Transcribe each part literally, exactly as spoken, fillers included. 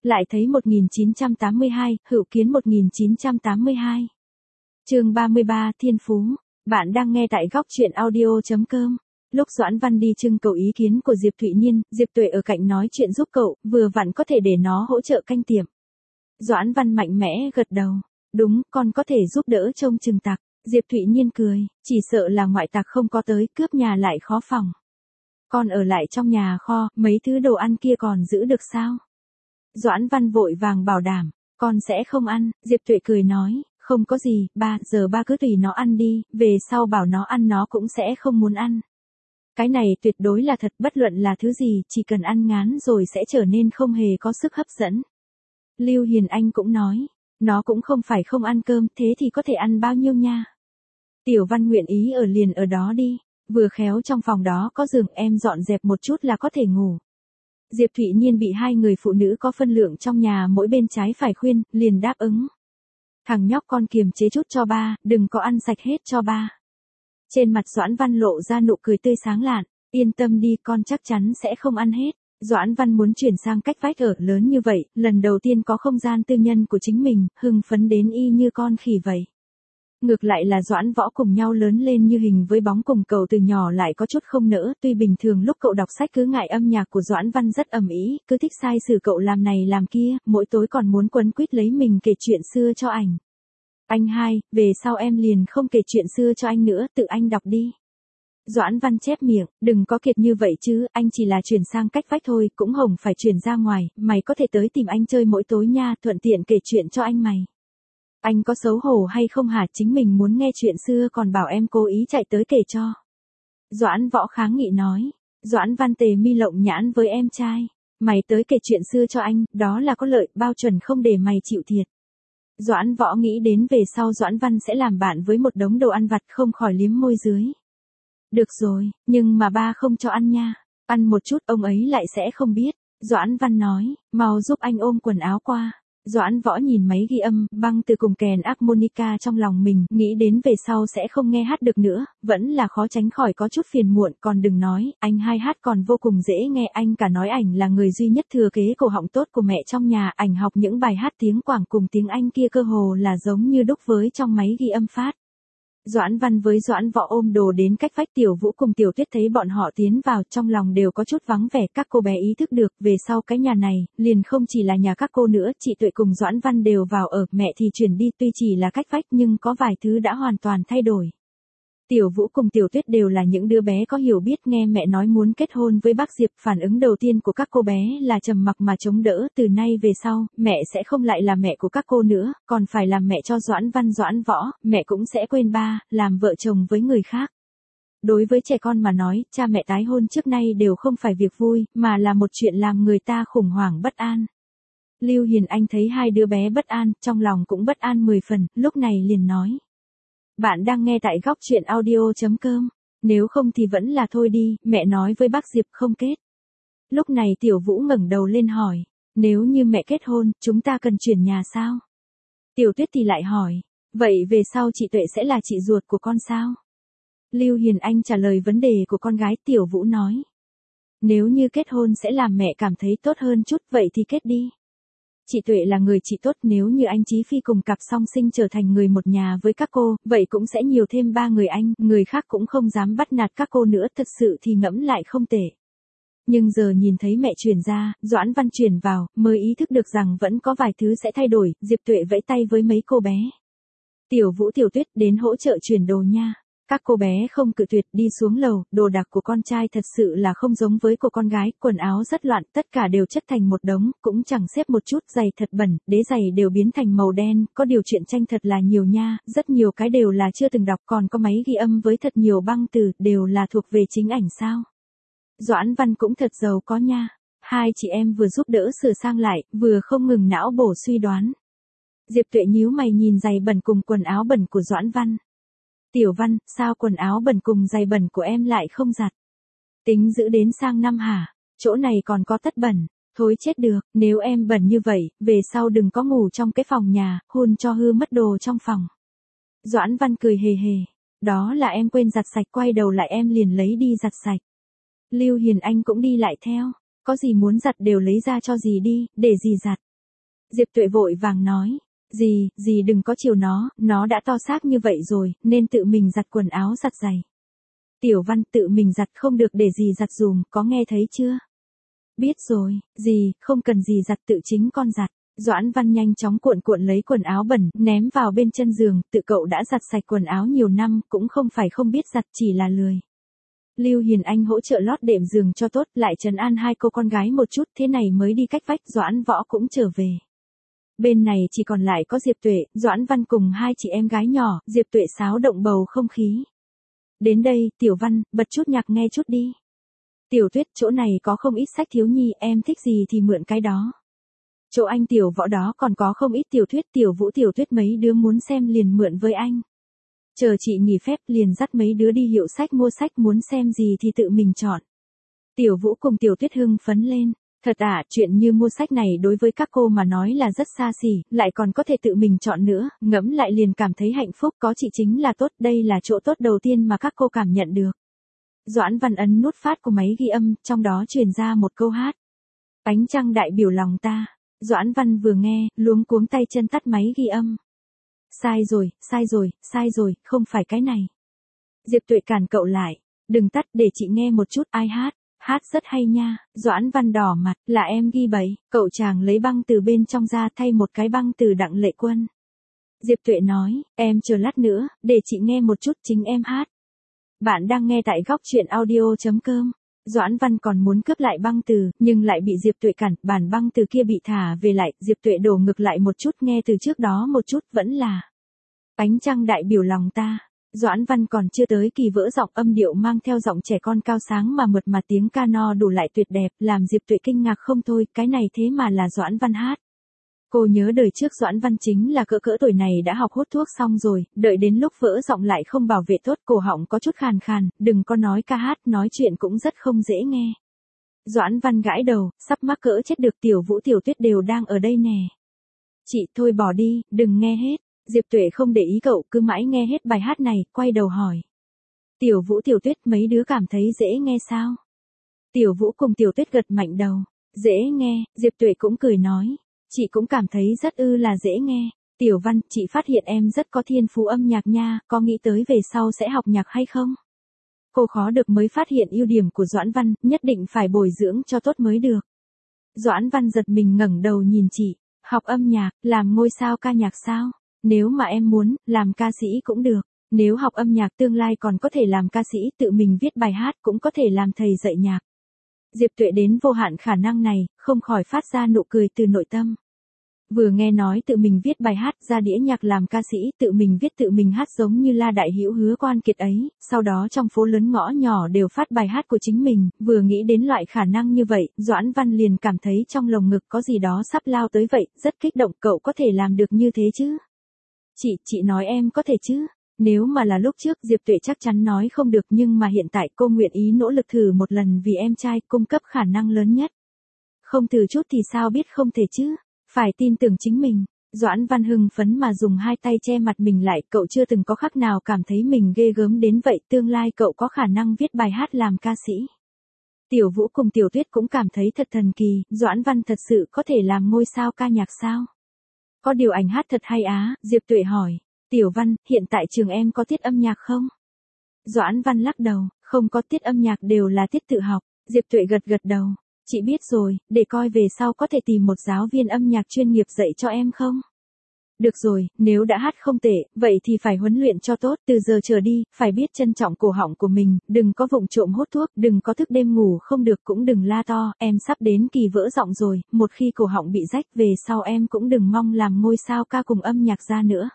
Lại thấy một nghìn chín trăm tám mươi hai, Hữu Kiến một nghìn chín trăm tám mươi hai. Chương ba mươi ba, Thiên Phú. Bạn đang nghe tại góc truyện audio chấm com. Lúc Doãn Văn đi trưng cầu ý kiến của Diệp Thụy Nhiên, Diệp Tuệ ở cạnh nói chuyện giúp cậu, vừa vặn có thể để nó hỗ trợ canh tiệm. Doãn Văn mạnh mẽ gật đầu. Đúng, con có thể giúp đỡ trông chừng tặc. Diệp Thụy Nhiên cười, chỉ sợ là ngoại tặc không có tới, cướp nhà lại khó phòng. Con ở lại trong nhà kho, mấy thứ đồ ăn kia còn giữ được sao? Doãn Văn vội vàng bảo đảm, con sẽ không ăn. Diệp Tuệ cười nói, không có gì, ba, giờ ba cứ tùy nó ăn đi, về sau bảo nó ăn nó cũng sẽ không muốn ăn. Cái này tuyệt đối là thật, bất luận là thứ gì, chỉ cần ăn ngán rồi sẽ trở nên không hề có sức hấp dẫn. Lưu Hiền Anh cũng nói, nó cũng không phải không ăn cơm, thế thì có thể ăn bao nhiêu nha. Tiểu Văn nguyện ý ở liền ở đó đi, vừa khéo trong phòng đó có giường, em dọn dẹp một chút là có thể ngủ. Diệp Thụy Nhiên bị hai người phụ nữ có phân lượng trong nhà mỗi bên trái phải khuyên, liền đáp ứng. Thằng nhóc con kiềm chế chút cho ba, đừng có ăn sạch hết cho ba. Trên mặt Doãn Văn lộ ra nụ cười tươi sáng lạn, yên tâm đi, con chắc chắn sẽ không ăn hết. Doãn Văn muốn chuyển sang cách vách ở lớn như vậy, lần đầu tiên có không gian tư nhân của chính mình, hưng phấn đến y như con khỉ vậy. Ngược lại là Doãn Võ cùng nhau lớn lên như hình với bóng, cùng cậu từ nhỏ lại có chút không nỡ, tuy bình thường lúc cậu đọc sách cứ ngại âm nhạc của Doãn Văn rất ầm ĩ, cứ thích sai sử cậu làm này làm kia, mỗi tối còn muốn quấn quýt lấy mình kể chuyện xưa cho ảnh. Anh hai, về sau em liền không kể chuyện xưa cho anh nữa, tự anh đọc đi. Doãn Văn chép miệng, đừng có kiệt như vậy chứ, anh chỉ là chuyển sang cách vách thôi, cũng hồng phải chuyển ra ngoài, mày có thể tới tìm anh chơi mỗi tối nha, thuận tiện kể chuyện cho anh mày. Anh có xấu hổ hay không hả, chính mình muốn nghe chuyện xưa còn bảo em cố ý chạy tới kể cho. Doãn Võ kháng nghị nói. Doãn Văn tề mi lộng nhãn với em trai. Mày tới kể chuyện xưa cho anh, đó là có lợi, bao chuẩn không để mày chịu thiệt. Doãn Võ nghĩ đến về sau Doãn Văn sẽ làm bạn với một đống đồ ăn vặt, không khỏi liếm môi dưới. Được rồi, nhưng mà ba không cho ăn nha. Ăn một chút ông ấy lại sẽ không biết. Doãn Văn nói, mau giúp anh ôm quần áo qua. Doãn Võ nhìn máy ghi âm, băng từ cùng kèn harmonica trong lòng mình, nghĩ đến về sau sẽ không nghe hát được nữa, vẫn là khó tránh khỏi có chút phiền muộn, còn đừng nói, anh hai hát còn vô cùng dễ nghe, anh cả nói ảnh là người duy nhất thừa kế cổ họng tốt của mẹ trong nhà, ảnh học những bài hát tiếng Quảng cùng tiếng Anh kia cơ hồ là giống như đúc với trong máy ghi âm phát. Doãn Văn với Doãn Võ ôm đồ đến cách vách, Tiểu Vũ cùng Tiểu Tuyết thấy bọn họ tiến vào, trong lòng đều có chút vắng vẻ, các cô bé ý thức được, về sau cái nhà này, liền không chỉ là nhà các cô nữa, chị Tuệ cùng Doãn Văn đều vào ở, mẹ thì chuyển đi, tuy chỉ là cách vách nhưng có vài thứ đã hoàn toàn thay đổi. Tiểu Vũ cùng Tiểu Tuyết đều là những đứa bé có hiểu biết, nghe mẹ nói muốn kết hôn với bác Diệp, phản ứng đầu tiên của các cô bé là trầm mặc mà chống đỡ, từ nay về sau, mẹ sẽ không lại là mẹ của các cô nữa, còn phải làm mẹ cho Doãn Văn Doãn Võ, mẹ cũng sẽ quên ba, làm vợ chồng với người khác. Đối với trẻ con mà nói, cha mẹ tái hôn trước nay đều không phải việc vui, mà là một chuyện làm người ta khủng hoảng bất an. Lưu Hiền Anh thấy hai đứa bé bất an, trong lòng cũng bất an mười phần, lúc này liền nói. Bạn đang nghe tại góc truyện audio chấm com, nếu không thì vẫn là thôi đi, mẹ nói với bác Diệp không kết. Lúc này Tiểu Vũ ngẩng đầu lên hỏi, nếu như mẹ kết hôn, chúng ta cần chuyển nhà sao? Tiểu Tuyết thì lại hỏi, vậy về sau chị Tuệ sẽ là chị ruột của con sao? Lưu Hiền Anh trả lời vấn đề của con gái, Tiểu Vũ nói. Nếu như kết hôn sẽ làm mẹ cảm thấy tốt hơn chút, vậy thì kết đi. Chị Tuệ là người chị tốt, nếu như anh Chí Phi cùng cặp song sinh trở thành người một nhà với các cô, vậy cũng sẽ nhiều thêm ba người anh, người khác cũng không dám bắt nạt các cô nữa, thật sự thì ngẫm lại không tệ. Nhưng giờ nhìn thấy mẹ chuyển ra, Doãn Văn chuyển vào, mới ý thức được rằng vẫn có vài thứ sẽ thay đổi, Diệp Tuệ vẫy tay với mấy cô bé. Tiểu Vũ Tiểu Tuyết đến hỗ trợ chuyển đồ nha. Các cô bé không cự tuyệt, đi xuống lầu, đồ đạc của con trai thật sự là không giống với của con gái, quần áo rất loạn, tất cả đều chất thành một đống, cũng chẳng xếp một chút, giày thật bẩn, đế giày đều biến thành màu đen, có điều chuyện tranh thật là nhiều nha, rất nhiều cái đều là chưa từng đọc, còn có máy ghi âm với thật nhiều băng từ, đều là thuộc về chính ảnh sao. Doãn Văn cũng thật giàu có nha, hai chị em vừa giúp đỡ sửa sang lại, vừa không ngừng não bổ suy đoán. Diệp Tuệ nhíu mày nhìn giày bẩn cùng quần áo bẩn của Doãn Văn. Tiểu Văn, sao quần áo bẩn cùng giày bẩn của em lại không giặt? Tính giữ đến sang năm hả? Chỗ này còn có tất bẩn. Thối chết được, nếu em bẩn như vậy, về sau đừng có ngủ trong cái phòng nhà, hôn cho hư mất đồ trong phòng. Doãn Văn cười hề hề. Đó là em quên giặt sạch, quay đầu lại em liền lấy đi giặt sạch. Lưu Hiền Anh cũng đi lại theo. Có gì muốn giặt đều lấy ra cho dì đi, để dì giặt. Diệp Tuệ vội vàng nói. Dì, dì đừng có chiều nó, nó đã to xác như vậy rồi, nên tự mình giặt quần áo giặt giày. Tiểu Văn, tự mình giặt không được để dì giặt dùm, có nghe thấy chưa? Biết rồi, dì, không cần dì giặt tự chính con giặt. Doãn Văn nhanh chóng cuộn cuộn lấy quần áo bẩn, ném vào bên chân giường, tự cậu đã giặt sạch quần áo nhiều năm, cũng không phải không biết giặt, chỉ là lười. Lưu Hiền Anh hỗ trợ lót đệm giường cho tốt, lại trấn an hai cô con gái một chút, thế này mới đi cách vách. Doãn Võ cũng trở về. Bên này chỉ còn lại có Diệp Tuệ, Doãn Văn cùng hai chị em gái nhỏ. Diệp Tuệ xáo động bầu không khí. Đến đây, Tiểu Văn, bật chút nhạc nghe chút đi. Tiểu Tuyết, chỗ này có không ít sách thiếu nhi, em thích gì thì mượn cái đó. Chỗ anh Tiểu Võ đó còn có không ít tiểu thuyết, Tiểu Vũ Tiểu Tuyết mấy đứa muốn xem liền mượn với anh. Chờ chị nghỉ phép liền dắt mấy đứa đi hiệu sách mua sách, muốn xem gì thì tự mình chọn. Tiểu Vũ cùng Tiểu Tuyết hưng phấn lên. Thật à, chuyện như mua sách này đối với các cô mà nói là rất xa xỉ, lại còn có thể tự mình chọn nữa, ngẫm lại liền cảm thấy hạnh phúc, có chị chính là tốt, đây là chỗ tốt đầu tiên mà các cô cảm nhận được. Doãn Văn ấn nút phát của máy ghi âm, trong đó truyền ra một câu hát. Ánh trăng đại biểu lòng ta. Doãn Văn vừa nghe, luống cuống tay chân tắt máy ghi âm. Sai rồi, sai rồi, sai rồi, không phải cái này. Diệp Tuệ cản cậu lại. Đừng tắt, để chị nghe một chút, ai hát. Hát rất hay nha. Doãn Văn đỏ mặt, là em ghi bậy. Cậu chàng lấy băng từ bên trong ra thay một cái băng từ Đặng Lệ Quân. Diệp Tuệ nói, em chờ lát nữa, để chị nghe một chút chính em hát. Bạn đang nghe tại góc truyện audio.com. Doãn Văn còn muốn cướp lại băng từ, nhưng lại bị Diệp Tuệ cản, bản băng từ kia bị thả về lại, Diệp Tuệ đổ ngược lại một chút, nghe từ trước đó một chút, vẫn là ánh trăng đại biểu lòng ta. Doãn Văn còn chưa tới kỳ vỡ giọng, âm điệu mang theo giọng trẻ con cao sáng mà mượt mà, tiếng ca no đủ lại tuyệt đẹp, làm Diệp Tuệ kinh ngạc không thôi, cái này thế mà là Doãn Văn hát. Cô nhớ đời trước Doãn Văn chính là cỡ cỡ tuổi này đã học hút thuốc xong rồi, đợi đến lúc vỡ giọng lại không bảo vệ tốt, cổ họng có chút khàn khàn, đừng có nói ca hát, nói chuyện cũng rất không dễ nghe. Doãn Văn gãi đầu, sắp mắc cỡ chết được, Tiểu Vũ Tiểu Tuyết đều đang ở đây nè. Chị, thôi bỏ đi, đừng nghe hết. Diệp Tuệ không để ý cậu, cứ mãi nghe hết bài hát này, quay đầu hỏi. Tiểu Vũ Tiểu Tuyết, mấy đứa cảm thấy dễ nghe sao? Tiểu Vũ cùng Tiểu Tuyết gật mạnh đầu. Dễ nghe, Diệp Tuệ cũng cười nói. Chị cũng cảm thấy rất ư là dễ nghe. Tiểu Văn, chị phát hiện em rất có thiên phú âm nhạc nha, có nghĩ tới về sau sẽ học nhạc hay không? Cô khó được mới phát hiện ưu điểm của Doãn Văn, nhất định phải bồi dưỡng cho tốt mới được. Doãn Văn giật mình ngẩng đầu nhìn chị. Học âm nhạc, làm ngôi sao ca nhạc sao? Nếu mà em muốn, làm ca sĩ cũng được. Nếu học âm nhạc tương lai còn có thể làm ca sĩ, tự mình viết bài hát, cũng có thể làm thầy dạy nhạc. Diệp Tuệ đến vô hạn khả năng này, không khỏi phát ra nụ cười từ nội tâm. Vừa nghe nói tự mình viết bài hát, ra đĩa nhạc làm ca sĩ, tự mình viết tự mình hát giống như La Đại Hữu Hứa Quan Kiệt ấy, sau đó trong phố lớn ngõ nhỏ đều phát bài hát của chính mình, vừa nghĩ đến loại khả năng như vậy, Doãn Văn liền cảm thấy trong lồng ngực có gì đó sắp lao tới vậy, rất kích động, cậu có thể làm được như thế chứ? Chị, chị nói em có thể chứ? Nếu mà là lúc trước Diệp Tuệ chắc chắn nói không được, nhưng mà hiện tại cô nguyện ý nỗ lực thử một lần vì em trai, cung cấp khả năng lớn nhất. Không thử chút thì sao biết không thể chứ? Phải tin tưởng chính mình. Doãn Văn hưng phấn mà dùng hai tay che mặt mình lại, cậu chưa từng có khắc nào cảm thấy mình ghê gớm đến vậy, tương lai cậu có khả năng viết bài hát làm ca sĩ. Tiểu Vũ cùng Tiểu Tuyết cũng cảm thấy thật thần kỳ, Doãn Văn thật sự có thể làm ngôi sao ca nhạc sao? Có điều ảnh hát thật hay á, Diệp Tuệ hỏi. Tiểu Văn, hiện tại trường em có tiết âm nhạc không? Doãn Văn lắc đầu, không có, tiết âm nhạc đều là tiết tự học. Diệp Tuệ gật gật đầu. Chị biết rồi, để coi về sau có thể tìm một giáo viên âm nhạc chuyên nghiệp dạy cho em không? Được rồi, nếu đã hát không tệ, vậy thì phải huấn luyện cho tốt, từ giờ trở đi, phải biết trân trọng cổ họng của mình, đừng có vụng trộm hút thuốc, đừng có thức đêm ngủ không được, cũng đừng la to, em sắp đến kỳ vỡ giọng rồi, một khi cổ họng bị rách về sau em cũng đừng mong làm ngôi sao ca cùng âm nhạc ra nữa.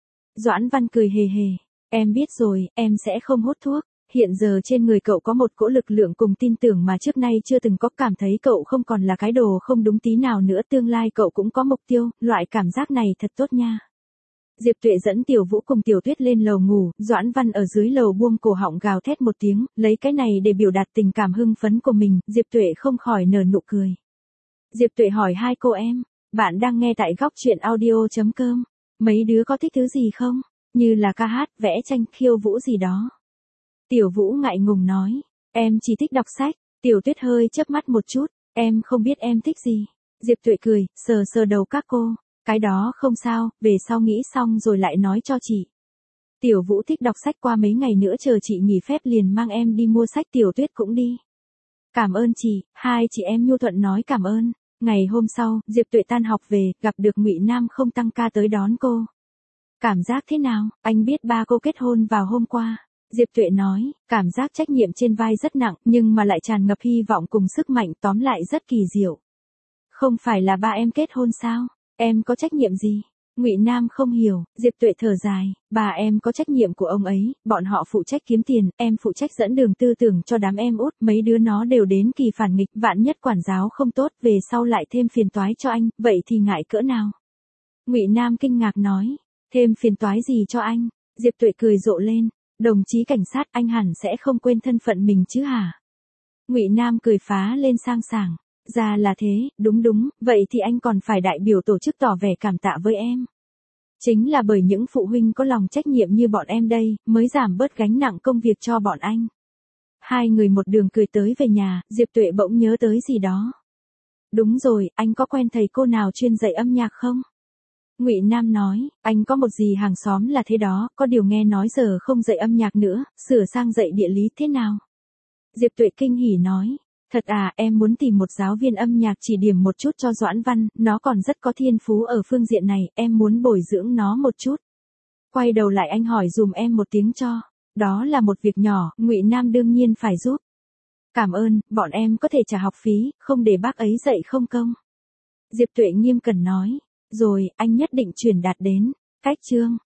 Doãn Văn cười hề hề, em biết rồi, em sẽ không hút thuốc. Hiện giờ trên người cậu có một cỗ lực lượng cùng tin tưởng mà trước nay chưa từng có, cảm thấy cậu không còn là cái đồ không đúng tí nào nữa, tương lai cậu cũng có mục tiêu, loại cảm giác này thật tốt nha. Diệp Tuệ dẫn Tiểu Vũ cùng Tiểu Tuyết lên lầu ngủ, Doãn Văn ở dưới lầu buông cổ họng gào thét một tiếng, lấy cái này để biểu đạt tình cảm hưng phấn của mình, Diệp Tuệ không khỏi nở nụ cười. Diệp Tuệ hỏi hai cô em, bạn đang nghe tại góc truyện audio.com, mấy đứa có thích thứ gì không? Như là ca hát, vẽ tranh, khiêu vũ gì đó. Tiểu Vũ ngại ngùng nói, em chỉ thích đọc sách. Tiểu Tuyết hơi chớp mắt một chút, em không biết em thích gì. Diệp Tuệ cười, sờ sờ đầu các cô, cái đó không sao, về sau nghĩ xong rồi lại nói cho chị. Tiểu Vũ thích đọc sách, qua mấy ngày nữa chờ chị nghỉ phép liền mang em đi mua sách, Tiểu Tuyết cũng đi. Cảm ơn chị, hai chị em nhu thuận nói cảm ơn. Ngày hôm sau, Diệp Tuệ tan học về, gặp được Ngụy Nam không tăng ca tới đón cô. Cảm giác thế nào? Anh biết ba cô kết hôn vào hôm qua. Diệp Tuệ nói, cảm giác trách nhiệm trên vai rất nặng, nhưng mà lại tràn ngập hy vọng cùng sức mạnh, tóm lại rất kỳ diệu. Không phải là ba em kết hôn sao? Em có trách nhiệm gì? Ngụy Nam không hiểu, Diệp Tuệ thở dài, bà em có trách nhiệm của ông ấy, bọn họ phụ trách kiếm tiền, em phụ trách dẫn đường tư tưởng cho đám em út, mấy đứa nó đều đến kỳ phản nghịch, vạn nhất quản giáo không tốt, về sau lại thêm phiền toái cho anh, vậy thì ngại cỡ nào? Ngụy Nam kinh ngạc nói, thêm phiền toái gì cho anh? Diệp Tuệ cười rộ lên, đồng chí cảnh sát, anh hẳn sẽ không quên thân phận mình chứ hả? Ngụy Nam cười phá lên sang sảng. Ra là thế, đúng đúng, vậy thì anh còn phải đại biểu tổ chức tỏ vẻ cảm tạ với em. Chính là bởi những phụ huynh có lòng trách nhiệm như bọn em đây, mới giảm bớt gánh nặng công việc cho bọn anh. Hai người một đường cười tới về nhà, Diệp Tuệ bỗng nhớ tới gì đó. Đúng rồi, anh có quen thầy cô nào chuyên dạy âm nhạc không? Ngụy Nam nói, anh có một dì hàng xóm là thế đó, có điều nghe nói giờ không dạy âm nhạc nữa, sửa sang dạy địa lý thế nào? Diệp Tuệ kinh hỉ nói. Thật à, em muốn tìm một giáo viên âm nhạc chỉ điểm một chút cho Doãn Văn, nó còn rất có thiên phú ở phương diện này, em muốn bồi dưỡng nó một chút. Quay đầu lại anh hỏi dùm em một tiếng cho. Đó là một việc nhỏ, Ngụy Nam đương nhiên phải giúp. Cảm ơn, bọn em có thể trả học phí, không để bác ấy dạy không công. Diệp Tuệ nghiêm cẩn nói. Rồi, anh nhất định truyền đạt đến. Cách chương.